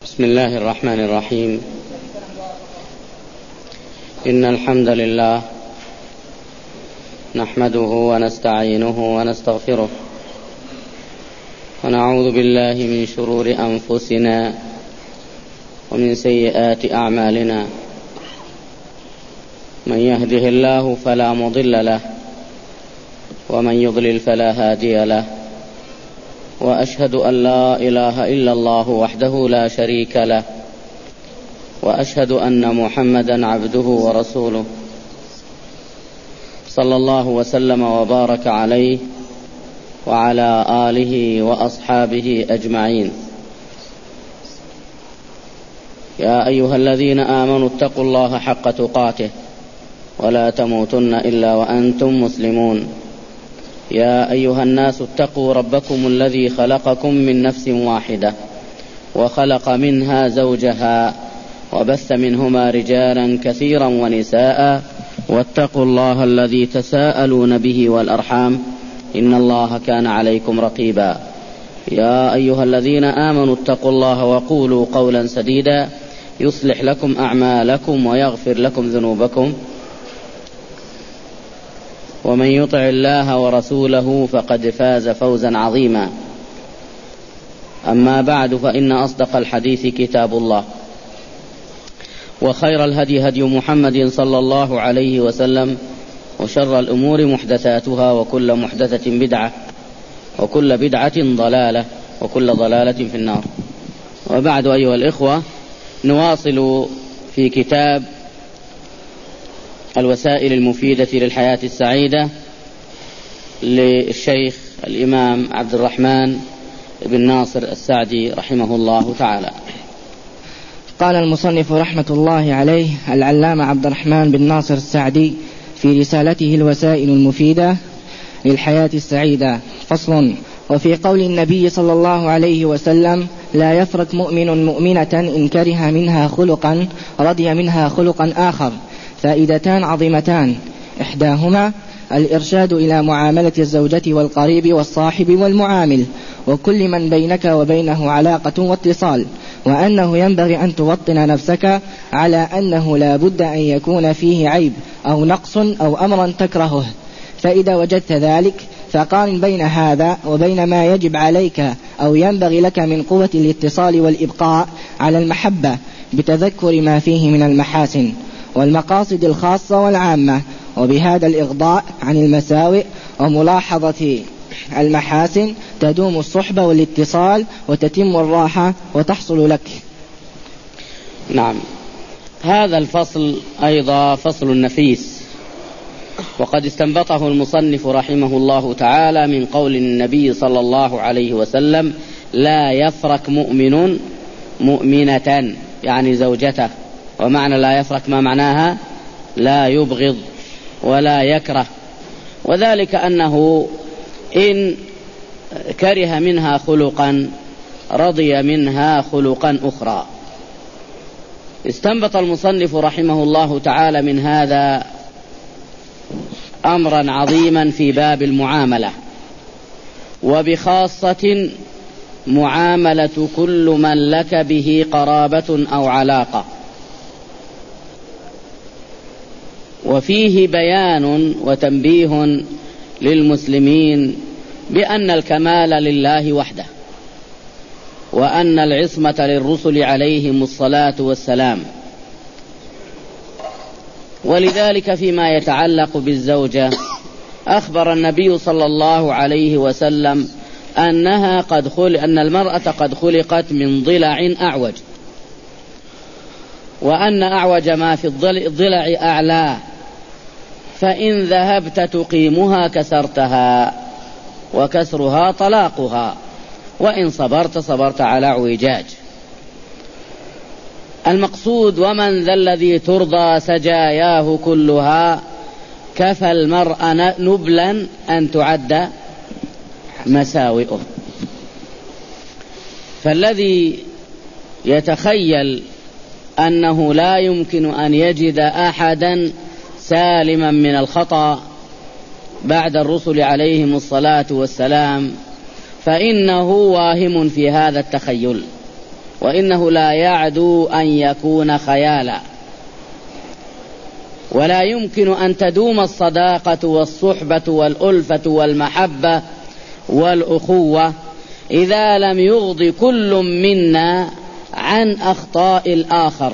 بسم الله الرحمن الرحيم. إن الحمد لله نحمده ونستعينه ونستغفره ونعوذ بالله من شرور أنفسنا ومن سيئات أعمالنا. من يهده الله فلا مضل له ومن يضلل فلا هادي له، وأشهد أن لا إله إلا الله وحده لا شريك له، وأشهد أن محمدا عبده ورسوله صلى الله وسلم وبارك عليه وعلى آله وأصحابه أجمعين. يا أيها الذين آمنوا اتقوا الله حق تقاته ولا تموتن إلا وأنتم مسلمون. يا أيها الناس اتقوا ربكم الذي خلقكم من نفس واحدة وخلق منها زوجها وبث منهما رجالا كثيرا ونساء، واتقوا الله الذي تساءلون به والأرحام إن الله كان عليكم رقيبا. يا أيها الذين آمنوا اتقوا الله وقولوا قولا سديدا يصلح لكم أعمالكم ويغفر لكم ذنوبكم، ومن يطع الله ورسوله فقد فاز فوزا عظيما. أما بعد، فإن أصدق الحديث كتاب الله، وخير الهدي هدي محمد صلى الله عليه وسلم، وشر الأمور محدثاتها، وكل محدثة بدعة، وكل بدعة ضلالة، وكل ضلالة في النار. وبعد أيها الإخوة، نواصل في كتاب الوسائل المفيدة للحياة السعيدة للشيخ الإمام عبد الرحمن بن ناصر السعدي رحمه الله تعالى. قال المصنف رحمة الله عليه العلامة عبد الرحمن بن ناصر السعدي في رسالته الوسائل المفيدة للحياة السعيدة: فصل. وفي قول النبي صلى الله عليه وسلم: لا يفرق مؤمن مؤمنة إن كره منها خلقا رضي منها خلقا آخر، فائدتان عظيمتان: إحداهما الإرشاد إلى معاملة الزوجة والقريب والصاحب والمعامل وكل من بينك وبينه علاقة واتصال، وأنه ينبغي أن توطن نفسك على أنه لا بد أن يكون فيه عيب أو نقص أو أمرا تكرهه، فإذا وجدت ذلك فقارن بين هذا وبين ما يجب عليك أو ينبغي لك من قوة الاتصال والإبقاء على المحبة بتذكر ما فيه من المحاسن والمقاصد الخاصة والعامة، وبهذا الإغضاء عن المساوئ وملاحظة المحاسن تدوم الصحبة والاتصال وتتم الراحة وتحصل لك. نعم، هذا الفصل أيضا فصل نفيس، وقد استنبطه المصنف رحمه الله تعالى من قول النبي صلى الله عليه وسلم: لا يفرق مؤمن مؤمنة، يعني زوجته. ومعنى لا يفرق ما معناها؟ لا يبغض ولا يكره، وذلك أنه إن كره منها خلقا رضي منها خلقا أخرى. استنبط المصنف رحمه الله تعالى من هذا أمرا عظيما في باب المعاملة، وبخاصة معاملة كل من لك به قرابة أو علاقة. وفيه بيان وتنبيه للمسلمين بأن الكمال لله وحده، وأن العصمة للرسل عليهم الصلاة والسلام. ولذلك فيما يتعلق بالزوجة أخبر النبي صلى الله عليه وسلم أن المرأة قد خلقت من ضلع أعوج، وأن أعوج ما في الضلع أعلى، فإن ذهبت تقيمها كسرتها، وكسرها طلاقها، وإن صبرت على اعوجاج. المقصود: ومن ذا الذي ترضى سجاياه كلها، كفى المرء نبلا أن تعد مساوئه. فالذي يتخيل أنه لا يمكن أن يجد أحدا سالما من الخطأ بعد الرسل عليهم الصلاة والسلام فإنه واهم في هذا التخيل، وإنه لا يعدو أن يكون خيالا. ولا يمكن أن تدوم الصداقة والصحبة والألفة والمحبة والأخوة إذا لم يغض كل منا عن أخطاء الآخر.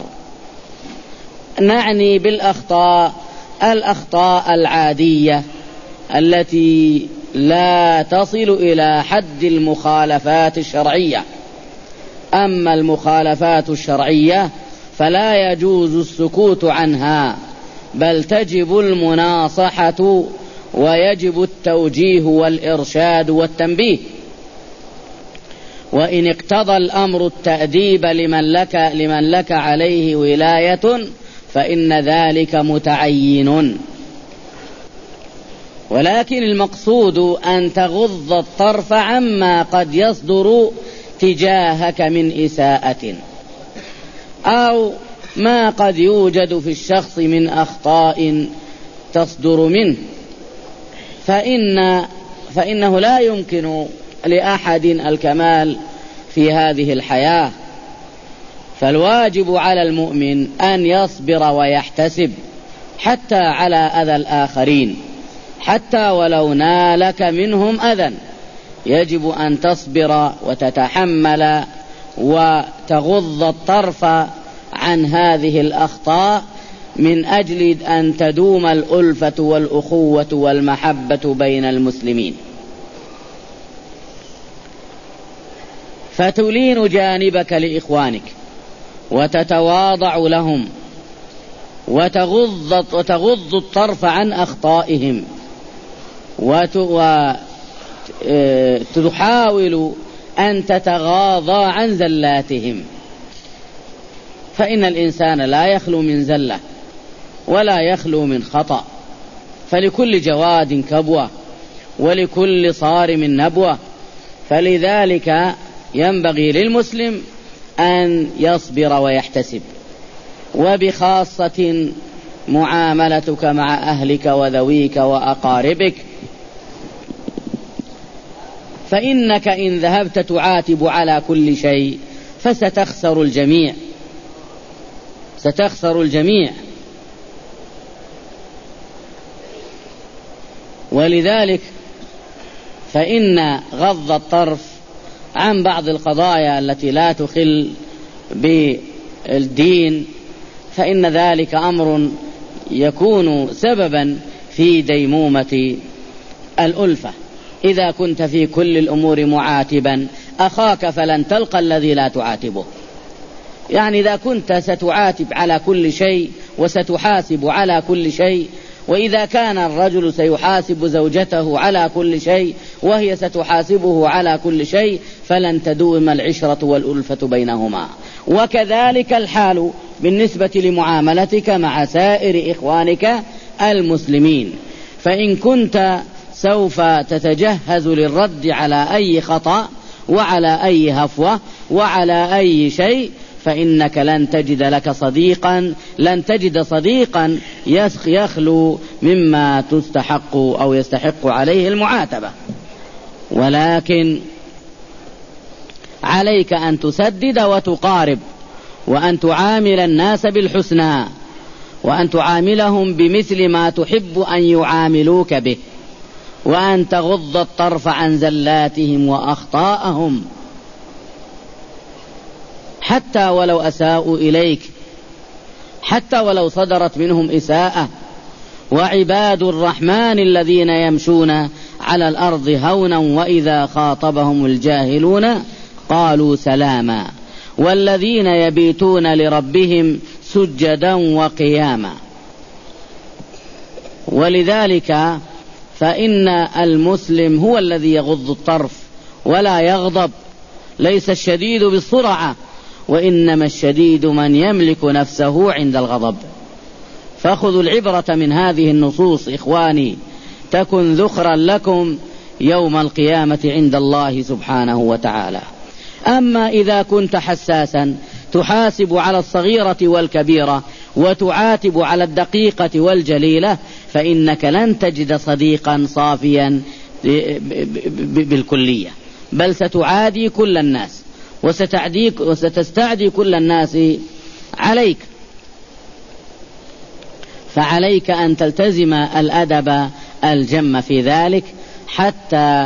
نعني بالأخطاء الأخطاء العادية التي لا تصل إلى حد المخالفات الشرعية. أما المخالفات الشرعية فلا يجوز السكوت عنها، بل تجب المناصحة ويجب التوجيه والإرشاد والتنبيه. وإن اقتضى الأمر التأديب لمن لك عليه ولاية فإن ذلك متعين، ولكن المقصود أن تغض الطرف عما قد يصدر تجاهك من إساءة أو ما قد يوجد في الشخص من أخطاء تصدر منه، فإنه لا يمكن لأحد الكمال في هذه الحياة. فالواجب على المؤمن أن يصبر ويحتسب حتى على أذى الآخرين، حتى ولو نالك منهم أذى يجب أن تصبر وتتحمل وتغض الطرف عن هذه الأخطاء من أجل أن تدوم الألفة والأخوة والمحبة بين المسلمين. فتلين جانبك لإخوانك وتتواضع لهم وتغض الطرف عن أخطائهم وتحاول أن تتغاضى عن زلاتهم، فإن الإنسان لا يخلو من زلة ولا يخلو من خطأ، فلكل جواد كبوة ولكل صارم نبوة. فلذلك ينبغي للمسلم أن يصبر ويحتسب، وبخاصة معاملتك مع أهلك وذويك وأقاربك، فإنك إن ذهبت تعاتب على كل شيء فستخسر الجميع، ستخسر الجميع. ولذلك فإن غض الطرف عن بعض القضايا التي لا تخل بالدين فإن ذلك أمر يكون سببا في ديمومة الألفة. إذا كنت في كل الأمور معاتبا أخاك فلن تلقى الذي لا تعاتبه. يعني إذا كنت ستعاتب على كل شيء وستحاسب على كل شيء، وإذا كان الرجل سيحاسب زوجته على كل شيء وهي ستحاسبه على كل شيء فلن تدوم العشرة والألفة بينهما. وكذلك الحال بالنسبة لمعاملتك مع سائر إخوانك المسلمين، فإن كنت سوف تتجهز للرد على أي خطأ وعلى أي هفوة وعلى أي شيء فإنك لن تجد صديقا يخلو مما تستحق أو يستحق عليه المعاتبة. ولكن عليك أن تسدد وتقارب، وأن تعامل الناس بالحسنى، وأن تعاملهم بمثل ما تحب أن يعاملوك به، وأن تغض الطرف عن زلاتهم وأخطاءهم حتى ولو أساءوا إليك، حتى ولو صدرت منهم إساءة. وعباد الرحمن الذين يمشون على الأرض هونا وإذا خاطبهم الجاهلون قالوا سلاما والذين يبيتون لربهم سجدا وقياما. ولذلك فإن المسلم هو الذي يغض الطرف ولا يغضب. ليس الشديد بالسرعة، وإنما الشديد من يملك نفسه عند الغضب. فخذوا العبرة من هذه النصوص إخواني تكن ذخرا لكم يوم القيامة عند الله سبحانه وتعالى. أما إذا كنت حساسا تحاسب على الصغيرة والكبيرة وتعاتب على الدقيقة والجليلة فإنك لن تجد صديقا صافيا بالكلية، بل ستعادي كل الناس وستستعدي كل الناس عليك، فعليك أن تلتزم الأدب الجم في ذلك حتى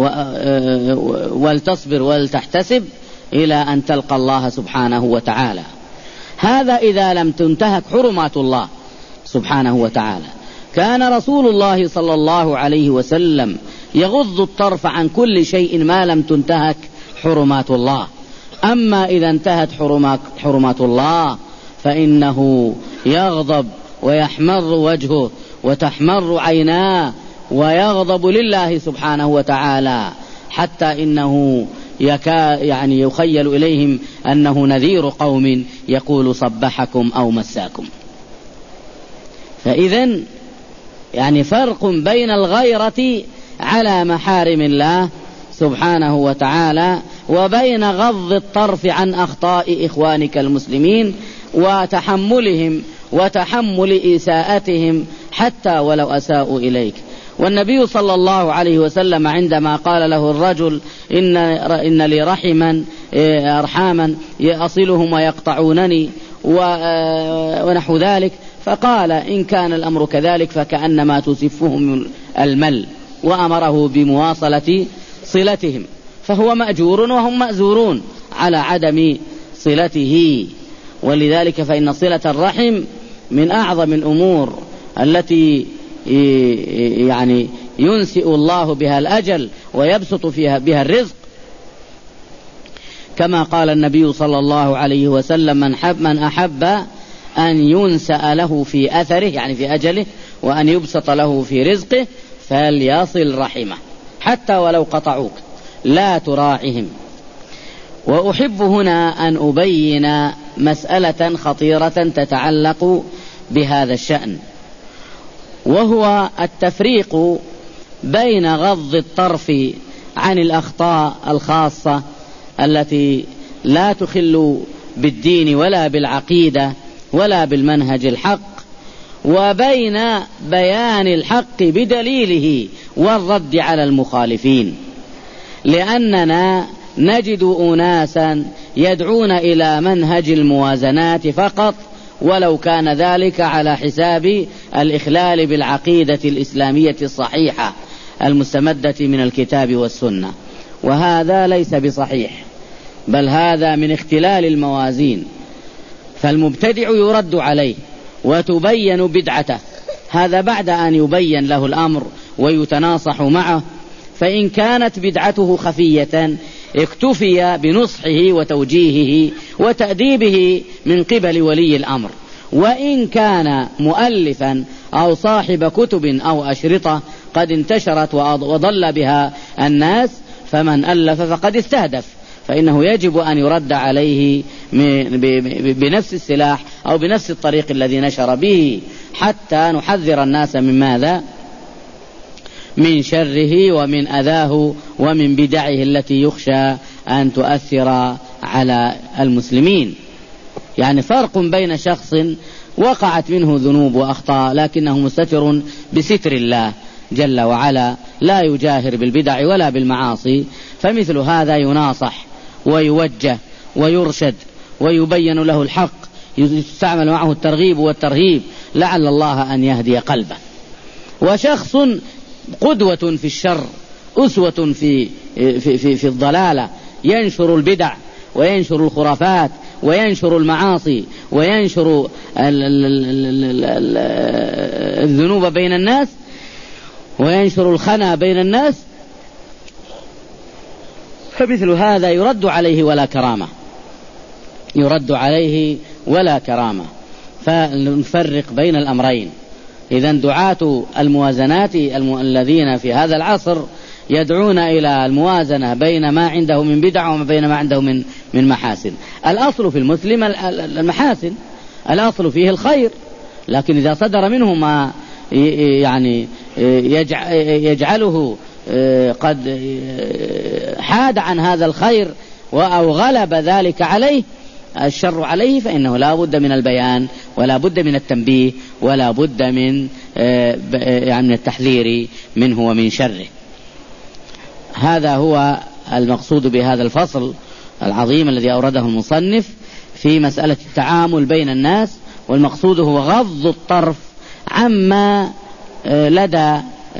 ولتصبر ولتحتسب إلى أن تلقى الله سبحانه وتعالى. هذا إذا لم تنتهك حرمات الله سبحانه وتعالى. كان رسول الله صلى الله عليه وسلم يغض الطرف عن كل شيء ما لم تنتهك حرمات الله. أما إذا انتهت حرمات الله فإنه يغضب ويحمر وجهه وتحمر عيناه ويغضب لله سبحانه وتعالى، حتى إنه يخيل إليهم أنه نذير قوم يقول صبحكم أو مساكم. فإذن فرق بين الغيرة على محارم الله سبحانه وتعالى وبين غض الطرف عن أخطاء إخوانك المسلمين وتحملهم وتحمل إساءتهم حتى ولو أساءوا إليك. والنبي صلى الله عليه وسلم عندما قال له الرجل إن لي أرحاما أصلهم ويقطعونني ونحو ذلك، فقال إن كان الأمر كذلك فكأنما تسفهم المل، وأمره بمواصلة صلتهم، فهو مأجور وهم مأزورون على عدم صلته. ولذلك فإن صلة الرحم من أعظم الأمور التي ينسئ الله بها الأجل ويبسط بها الرزق، كما قال النبي صلى الله عليه وسلم من أحب أن ينسأ له في أثره في أجله وأن يبسط له في رزقه فليصل رحمه حتى ولو قطعوك لا تراعهم. وأحب هنا أن أبين مسألة خطيرة تتعلق بهذا الشأن، وهو التفريق بين غض الطرف عن الأخطاء الخاصة التي لا تخل بالدين ولا بالعقيدة ولا بالمنهج الحق، وبين بيان الحق بدليله والرد على المخالفين. لأننا نجد أناسا يدعون إلى منهج الموازنات فقط، ولو كان ذلك على حساب الإخلال بالعقيدة الإسلامية الصحيحة المستمدة من الكتاب والسنة، وهذا ليس بصحيح، بل هذا من اختلال الموازين. فالمبتدع يرد عليه وتبين بدعته، هذا بعد أن يبين له الأمر ويتناصح معه. فإن كانت بدعته خفية اكتفي بنصحه وتوجيهه وتأديبه من قبل ولي الأمر. وإن كان مؤلفا أو صاحب كتب أو أشرطة قد انتشرت وضل بها الناس، فمن ألف فقد استهدف، فإنه يجب أن يرد عليه بنفس السلاح أو بنفس الطريق الذي نشر به، حتى نحذر الناس من ماذا؟ من شره ومن أذاه ومن بدعه التي يخشى أن تؤثر على المسلمين. فرق بين شخص وقعت منه ذنوب وأخطاء لكنه مستتر بستر الله جل وعلا، لا يجاهر بالبدع ولا بالمعاصي، فمثل هذا يناصح ويوجه ويرشد ويبين له الحق، يستعمل معه الترغيب والترهيب لعل الله أن يهدي قلبه. وشخص قدوة في الشر، أسوة في الضلالة، ينشر البدع وينشر الخرافات وينشر المعاصي وينشر الذنوب بين الناس وينشر الخنا بين الناس، فمثل هذا يرد عليه ولا كرامة، يرد عليه ولا كرامة. فنفرق بين الأمرين. إذن دعاة الموازنات الذين في هذا العصر يدعون إلى الموازنة بين ما عنده من بدع وما بين ما عنده من محاسن. الأصل في المسلم المحاسن، الأصل فيه الخير، لكن إذا صدر منه ما يجعله قد حاد عن هذا الخير أو غلب ذلك عليه الشر عليه، فإنه لا بد من البيان ولا بد من التنبيه ولا بد من التحذير منه ومن شره. هذا هو المقصود بهذا الفصل. العظيم الذي أورده المصنف في مسألة التعامل بين الناس، والمقصود هو غض الطرف عما لدى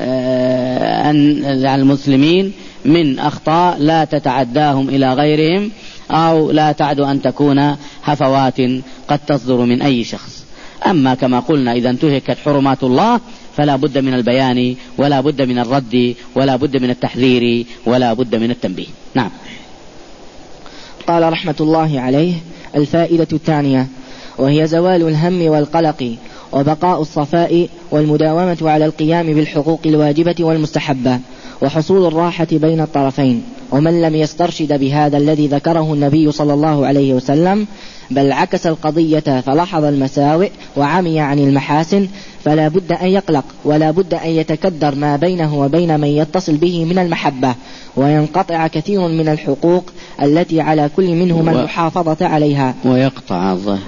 المسلمين من أخطاء لا تتعداهم إلى غيرهم، أو لا تعد أن تكون هفوات قد تصدر من أي شخص. أما كما قلنا إذا انتهكت حرمات الله فلا بد من البيان، ولا بد من الرد، ولا بد من التحذير، ولا بد من التنبيه. نعم. قال رحمة الله عليه: الفائدة الثانية، وهي زوال الهم والقلق، وبقاء الصفاء، والمداومة على القيام بالحقوق الواجبة والمستحبة، وحصول الراحة بين الطرفين. ومن لم يسترشد بهذا الذي ذكره النبي صلى الله عليه وسلم، بل عكس القضية فلاحظ المساوئ وعمي عن المحاسن، فلا بد أن يقلق، ولا بد أن يتكدر ما بينه وبين من يتصل به من المحبة، وينقطع كثير من الحقوق التي على كل منهما المحافظة عليها. ويقطع الظهر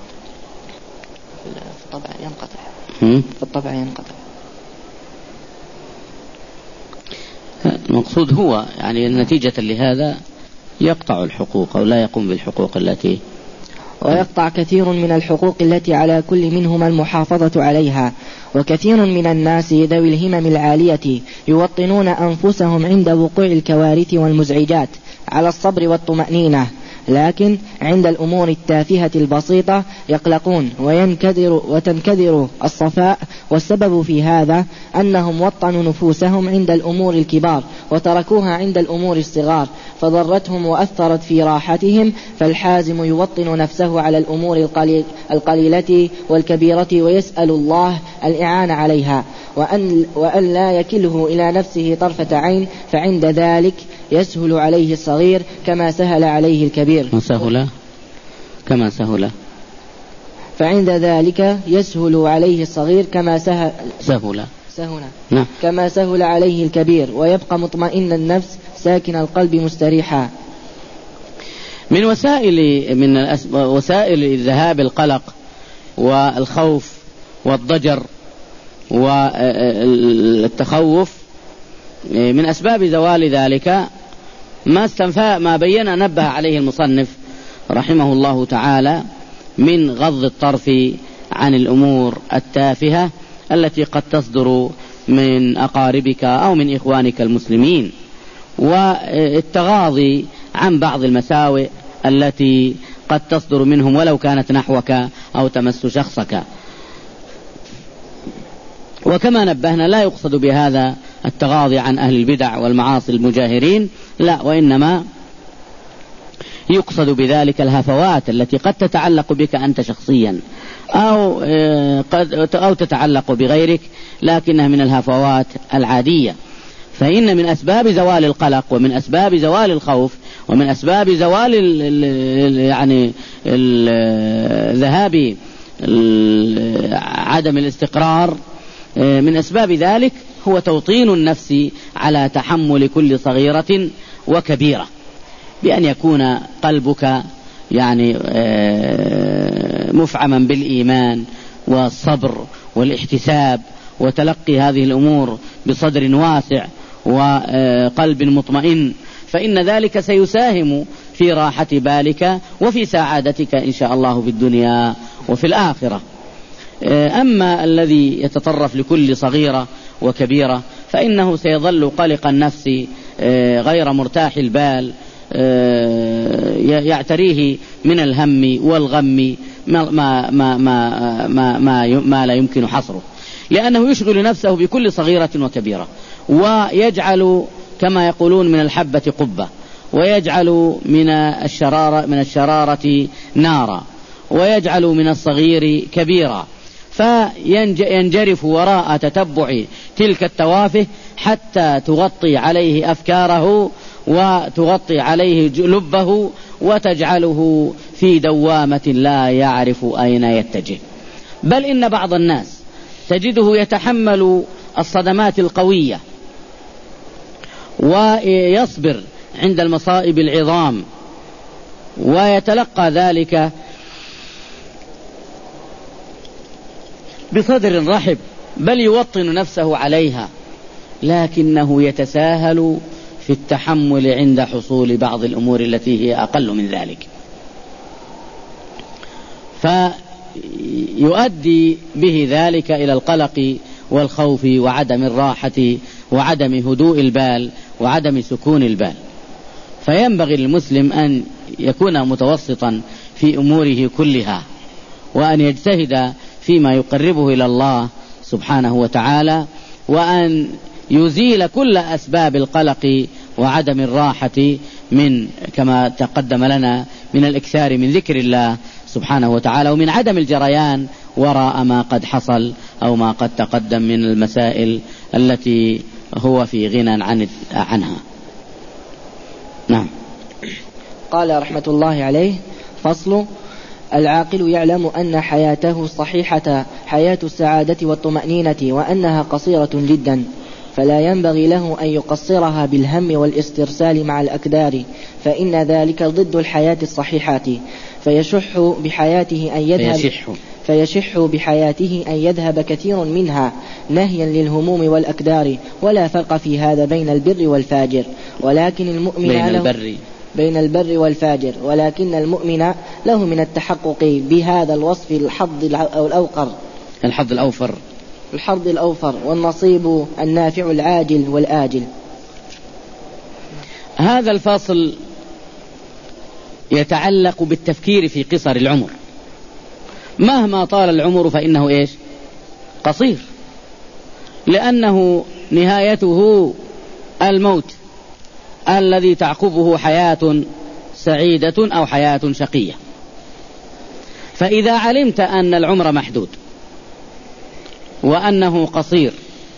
في الطبع ينقطع، في الطبع ينقطع. المقصود هو يعني نتيجة لهذا يقطع الحقوق أو لا يقوم بالحقوق التي، ويقطع كثير من الحقوق التي على كل منهما المحافظة عليها. وكثير من الناس ذوي الهمم العالية يوطنون أنفسهم عند وقوع الكوارث والمزعجات على الصبر والطمأنينة، لكن عند الأمور التافهة البسيطة يقلقون وتنكدر الصفاء. والسبب في هذا أنهم وطنوا نفوسهم عند الأمور الكبار وتركوها عند الأمور الصغار، فضرتهم وأثرت في راحتهم. فالحازم يوطن نفسه على الأمور القليلة والكبيرة، ويسأل الله الإعانة عليها، وأن لا يكله إلى نفسه طرفة عين، فعند ذلك يسهل عليه الصغير كما سهل عليه الكبير. فعند ذلك يسهل عليه الصغير كما سهل عليه الكبير، ويبقى مطمئن النفس ساكن القلب مستريحا. من وسائل ذهاب القلق والخوف والضجر والتخوف، من أسباب زوال ذلك ما بين نبه عليه المصنف رحمه الله تعالى من غض الطرف عن الأمور التافهة التي قد تصدر من أقاربك أو من إخوانك المسلمين، والتغاضي عن بعض المساوئ التي قد تصدر منهم ولو كانت نحوك أو تمس شخصك. وكما نبهنا لا يقصد بهذا التغاضي عن أهل البدع والمعاصي المجاهرين، لا، وإنما يقصد بذلك الهفوات التي قد تتعلق بك أنت شخصيا أو تتعلق بغيرك، لكنها من الهفوات العادية. فإن من أسباب زوال القلق، ومن أسباب زوال الخوف، ومن أسباب زوال ذهاب عدم الاستقرار، من أسباب ذلك هو توطين النفس على تحمل كل صغيرة وكبيرة، بأن يكون قلبك مفعما بالإيمان والصبر والاحتساب، وتلقي هذه الأمور بصدر واسع وقلب مطمئن، فإن ذلك سيساهم في راحة بالك وفي سعادتك إن شاء الله في الدنيا وفي الآخرة. أما الذي يتطرف لكل صغيرة وكبيرة فإنه سيظل قلق النفس غير مرتاح البال، يعتريه من الهم والغم ما لا يمكن حصره، لأنه يشغل نفسه بكل صغيرة وكبيرة، ويجعل كما يقولون من الحبة قبة، ويجعل من الشرارة نارا، ويجعل من الصغير كبيرا، فينجرف وراء تتبع تلك التوافه حتى تغطي عليه أفكاره وتغطي عليه لبه، وتجعله في دوامة لا يعرف أين يتجه. بل إن بعض الناس تجده يتحمل الصدمات القوية ويصبر عند المصائب العظام، ويتلقى ذلك بصدر رحب، بل يوطن نفسه عليها، لكنه يتساهل في التحمل عند حصول بعض الأمور التي هي أقل من ذلك، فيؤدي به ذلك إلى القلق والخوف وعدم الراحة وعدم هدوء البال وعدم سكون البال. فينبغي للمسلم أن يكون متوسطا في أموره كلها، وأن يجتهد فيما يقربه إلى الله سبحانه وتعالى، وأن يزيل كل أسباب القلق وعدم الراحة من كما تقدم لنا من الإكثار من ذكر الله سبحانه وتعالى، ومن عدم الجريان وراء ما قد حصل أو ما قد تقدم من المسائل التي هو في غنى عنها. نعم. قال رحمة الله عليه: فصل: العاقل يعلم أن حياته الصحيحة حياة السعادة والطمأنينة، وأنها قصيرة جدا، فلا ينبغي له أن يقصرها بالهم والاسترسال مع الأكدار، فإن ذلك ضد الحياة الصحيحة، فيشح بحياته أن يذهب كثير منها نهيا للهموم والأكدار، ولا فرق في هذا بين البر والفاجر، ولكن المؤمن بين البر والفاجر، ولكن المؤمن له من التحقق بهذا الوصف الحظ الأوفر والنصيب النافع العاجل والآجل. هذا الفصل يتعلق بالتفكير في قصر العمر. مهما طال العمر فإنه قصير، لأنه نهايته الموت الذي تعقبه حياة سعيدة أو حياة شقية. فإذا علمت أن العمر محدود وأنه قصير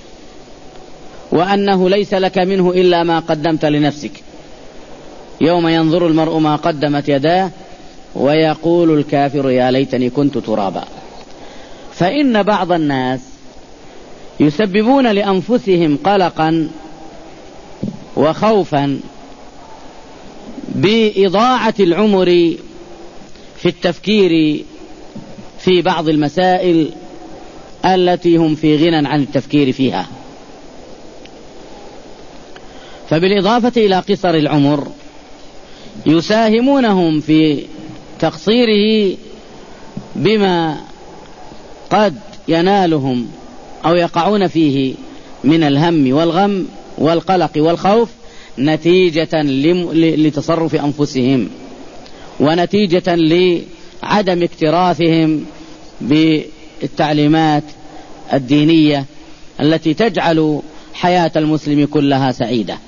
وأنه ليس لك منه إلا ما قدمت لنفسك، يوم ينظر المرء ما قدمت يداه ويقول الكافر يا ليتني كنت ترابا. فإن بعض الناس يسببون لأنفسهم قلقا وخوفا بإضاعة العمر في التفكير في بعض المسائل التي هم في غنى عن التفكير فيها. فبالإضافة إلى قصر العمر يساهمونهم في تقصيره بما قد ينالهم أو يقعون فيه من الهم والغم والقلق والخوف نتيجة لتصرف أنفسهم، ونتيجة لعدم اكتراثهم بالتعليمات الدينية التي تجعل حياة المسلم كلها سعيدة.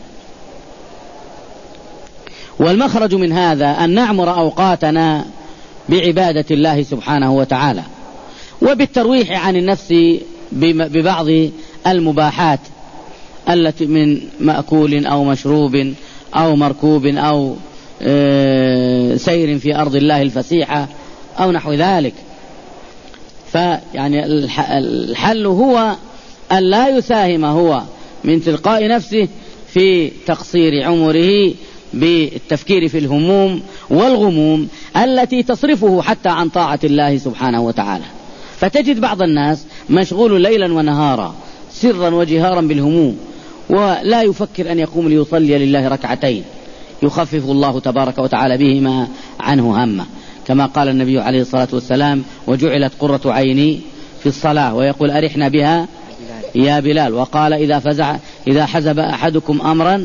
والمخرج من هذا أن نعمر أوقاتنا بعبادة الله سبحانه وتعالى، وبالترويح عن النفس ببعض المباحات التي من مأكول أو مشروب أو مركوب أو سير في أرض الله الفسيحة أو نحو ذلك. فيعني الحل هو أن لا يساهم هو من تلقاء نفسه في تقصير عمره بالتفكير في الهموم والغموم التي تصرفه حتى عن طاعة الله سبحانه وتعالى. فتجد بعض الناس مشغول ليلا ونهارا سرا وجهارا بالهموم، ولا يفكر أن يقوم ليصلي لله ركعتين يخفف الله تبارك وتعالى بهما عنه همه، كما قال النبي عليه الصلاة والسلام: وجعلت قرة عيني في الصلاة، ويقول: أرحنا بها يا بلال. وقال: إذا حزب أحدكم أمرا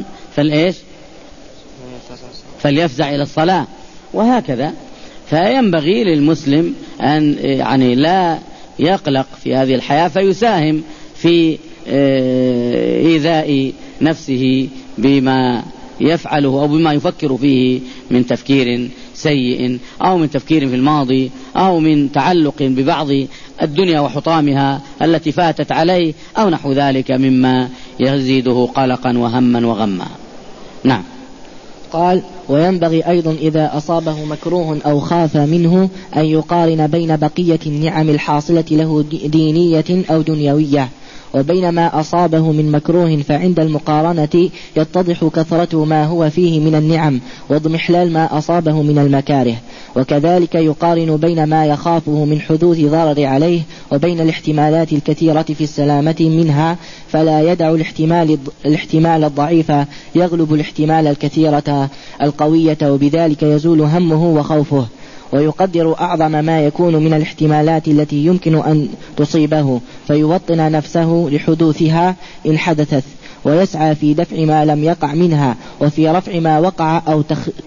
فليفزع إلى الصلاة. وهكذا. فينبغي للمسلم أن يعني لا يقلق في هذه الحياة، فيساهم في إيذاء نفسه بما يفعله أو بما يفكر فيه من تفكير سيء أو من تفكير في الماضي أو من تعلق ببعض الدنيا وحطامها التي فاتت عليه أو نحو ذلك مما يزيده قلقا وهما وغما. نعم. قال: وينبغي أيضا إذا أصابه مكروه أو خاف منه أن يقارن بين بقية النعم الحاصلة له دينية أو دنيوية وبين ما أصابه من مكروه، فعند المقارنة يتضح كثرة ما هو فيه من النعم واضمحلال ما أصابه من المكاره. وكذلك يقارن بين ما يخافه من حدوث ضرر عليه وبين الاحتمالات الكثيرة في السلامة منها، فلا يدع الاحتمال الضعيف يغلب الاحتمال الكثيرة القوية، وبذلك يزول همه وخوفه، ويقدر أعظم ما يكون من الاحتمالات التي يمكن أن تصيبه فيوطن نفسه لحدوثها إن حدثت، ويسعى في دفع ما لم يقع منها وفي رفع ما وقع أو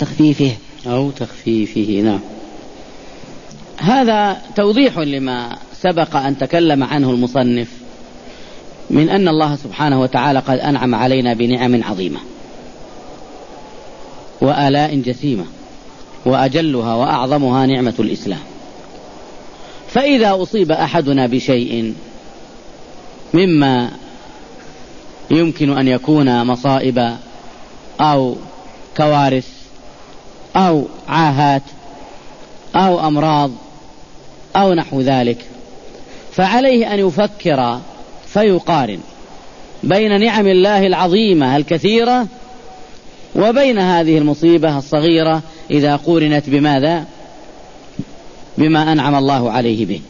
تخفيفه. نعم. هذا توضيح لما سبق أن تكلم عنه المصنف من أن الله سبحانه وتعالى قد أنعم علينا بنعم عظيمة وآلاء جسيمة، وأجلها وأعظمها نعمة الإسلام. فإذا أصيب أحدنا بشيء مما يمكن أن يكون مصائب أو كوارث أو عاهات أو أمراض أو نحو ذلك، فعليه أن يفكر فيقارن بين نعم الله العظيمة الكثيرة وبين هذه المصيبة الصغيرة إذا قورنت بماذا؟ بما أنعم الله عليه به.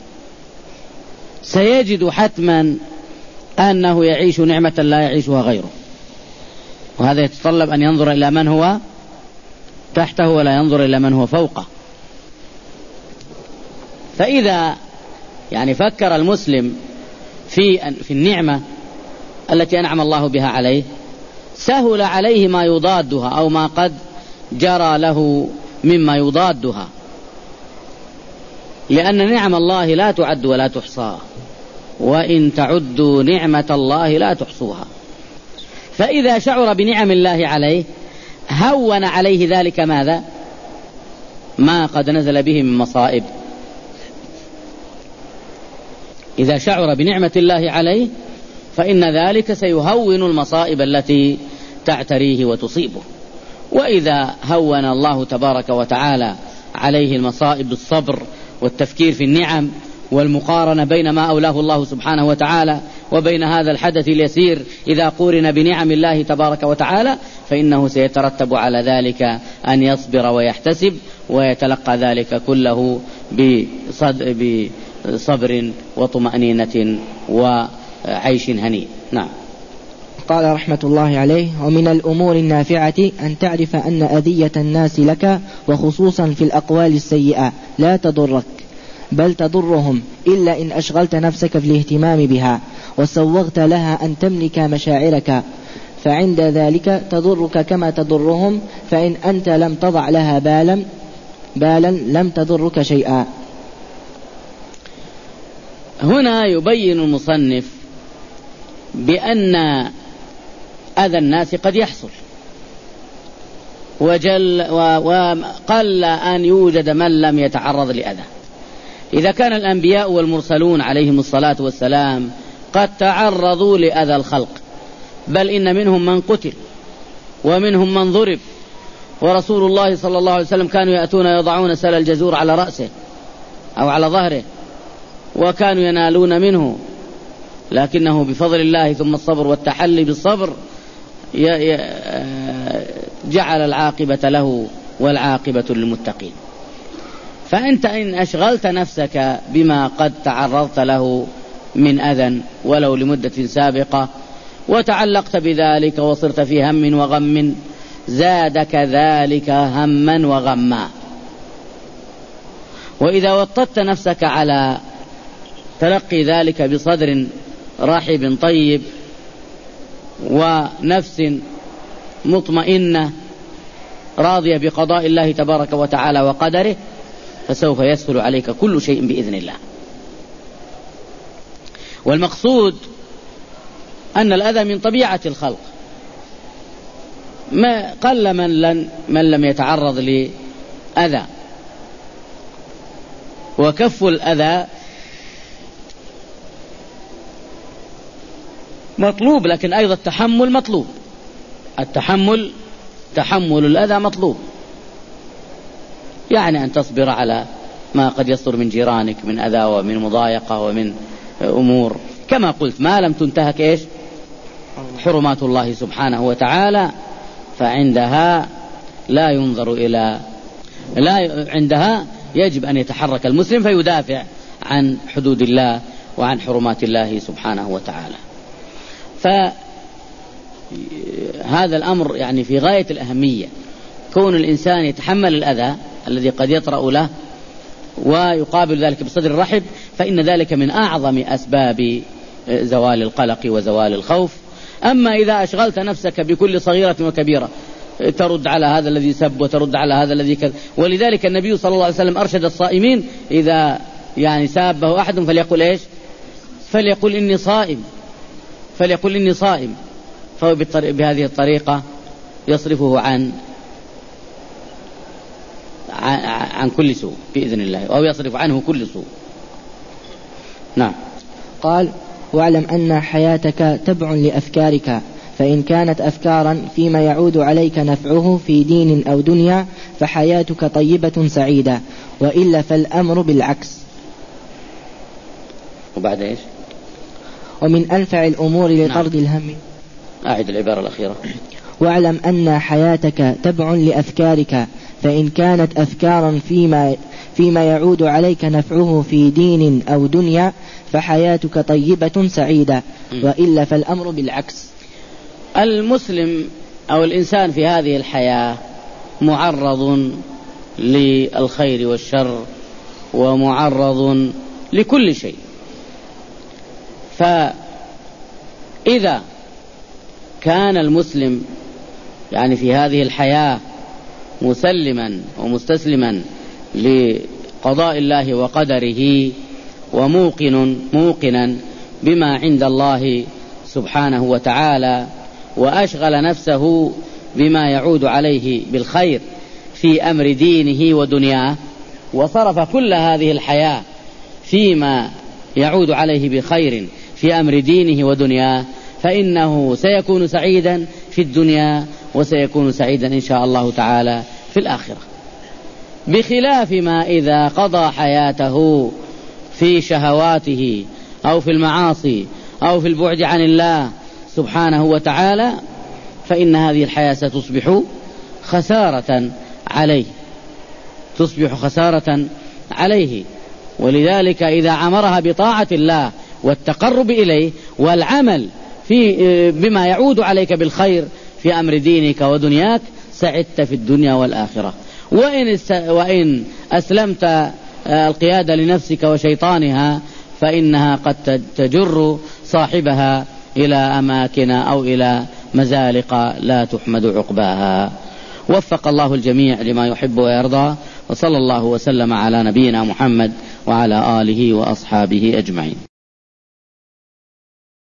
سيجد حتما أنه يعيش نعمة لا يعيشها غيره، وهذا يتطلب أن ينظر إلى من هو تحته ولا ينظر إلى من هو فوقه. فإذا فكر المسلم في النعمة التي أنعم الله بها عليه، سهل عليه ما يضادها أو ما قد جرى له مما يضادها، لأن نعم الله لا تعد ولا تحصى، وإن تعدوا نعمة الله لا تحصوها. فإذا شعر بنعم الله عليه هون عليه ذلك ماذا؟ ما قد نزل به من مصائب. إذا شعر بنعمة الله عليه فإن ذلك سيهون المصائب التي تعتريه وتصيبه. وإذا هون الله تبارك وتعالى عليه المصائب بالصبر والتفكير في النعم والمقارنة بين ما أولاه الله سبحانه وتعالى وبين هذا الحدث اليسير إذا قورن بنعم الله تبارك وتعالى، فإنه سيترتب على ذلك أن يصبر ويحتسب ويتلقى ذلك كله بصبر وطمأنينة وعيش هنيء. نعم. قال رحمة الله عليه: ومن الأمور النافعة أن تعرف أن أذية الناس لك وخصوصا في الأقوال السيئة لا تضرك، بل تضرهم إلا إن أشغلت نفسك في الاهتمام بها وسوغت لها أن تملك مشاعرك، فعند ذلك تضرك كما تضرهم، فإن أنت لم تضع لها بالا لم تضرك شيئا. هنا يبين المصنف بأن أذى الناس قد يحصل، وقل أن يوجد من لم يتعرض لأذى. إذا كان الأنبياء والمرسلون عليهم الصلاة والسلام قد تعرضوا لأذى الخلق، بل إن منهم من قتل ومنهم من ضرب، ورسول الله صلى الله عليه وسلم كانوا يأتون يضعون سل الجزور على رأسه أو على ظهره وكانوا ينالون منه، لكنه بفضل الله ثم الصبر والتحلي بالصبر جعل العاقبة له والعاقبة للمتقين. فأنت إن أشغلت نفسك بما قد تعرضت له من أذى ولو لمدة سابقة وتعلقت بذلك وصرت في هم وغم، زادك ذلك هما وغما. وإذا وطدت نفسك على تلقي ذلك بصدر رحب طيب ونفس مطمئنة راضية بقضاء الله تبارك وتعالى وقدره، فسوف يسهل عليك كل شيء بإذن الله. والمقصود أن الأذى من طبيعة الخلق، ما قل من لم يتعرض لأذى، وكف الأذى مطلوب، لكن أيضا التحمل مطلوب. تحمل الأذى مطلوب، يعني أن تصبر على ما قد يصدر من جيرانك من أذى ومن مضايقة ومن أمور، كما قلت ما لم تنتهك حرمات الله سبحانه وتعالى، فعندها لا ينظر إلى لا عندها يجب أن يتحرك المسلم فيدافع عن حدود الله وعن حرمات الله سبحانه وتعالى. فهذا الأمر يعني في غاية الأهمية، كون الإنسان يتحمل الأذى الذي قد يطرأ له ويقابل ذلك بصدر رحب، فإن ذلك من أعظم أسباب زوال القلق وزوال الخوف. أما إذا أشغلت نفسك بكل صغيرة وكبيرة ترد على هذا الذي سب وترد على هذا الذي كذب، ولذلك النبي صلى الله عليه وسلم أرشد الصائمين إذا يعني سابه أحد فليقول إيش؟ فليقول إني صائم، فليقول إني صائم. فهو بهذه الطريقة يصرفه عن كل سوء بإذن الله، أو يصرف عنه كل سوء. نعم. قال: واعلم أن حياتك تبع لأفكارك، فإن كانت أفكارا فيما يعود عليك نفعه في دين أو دنيا فحياتك طيبة سعيدة، وإلا فالأمر بالعكس. وبعد إيش؟ ومن أنفع الأمور لطرد الهم. أعد العبارة الأخيرة. واعلم أن حياتك تبع لأفكارك، فإن كانت أفكارا فيما يعود عليك نفعه في دين أو دنيا فحياتك طيبة سعيدة، وإلا فالأمر بالعكس. المسلم أو الإنسان في هذه الحياة معرض للخير والشر ومعرض لكل شيء، فإذا كان المسلم يعني في هذه الحياة مسلما ومستسلما لقضاء الله وقدره وموقنا بما عند الله سبحانه وتعالى، وأشغل نفسه بما يعود عليه بالخير في أمر دينه ودنياه، وصرف كل هذه الحياة فيما يعود عليه بخير في أمر دينه ودنياه، فإنه سيكون سعيدا في الدنيا وسيكون سعيدا إن شاء الله تعالى في الآخرة، بخلاف ما إذا قضى حياته في شهواته أو في المعاصي أو في البعد عن الله سبحانه وتعالى، فإن هذه الحياة ستصبح خسارة عليه، تصبح خسارة عليه. ولذلك إذا عمرها بطاعة الله والتقرب إليه والعمل بما يعود عليك بالخير في أمر دينك ودنياك سعدت في الدنيا والآخرة. وإن أسلمت القيادة لنفسك وشيطانها فإنها قد تجر صاحبها إلى أماكن أو إلى مزالق لا تحمد عقباها. وفق الله الجميع لما يحب ويرضى، وصلى الله وسلم على نبينا محمد وعلى آله وأصحابه أجمعين.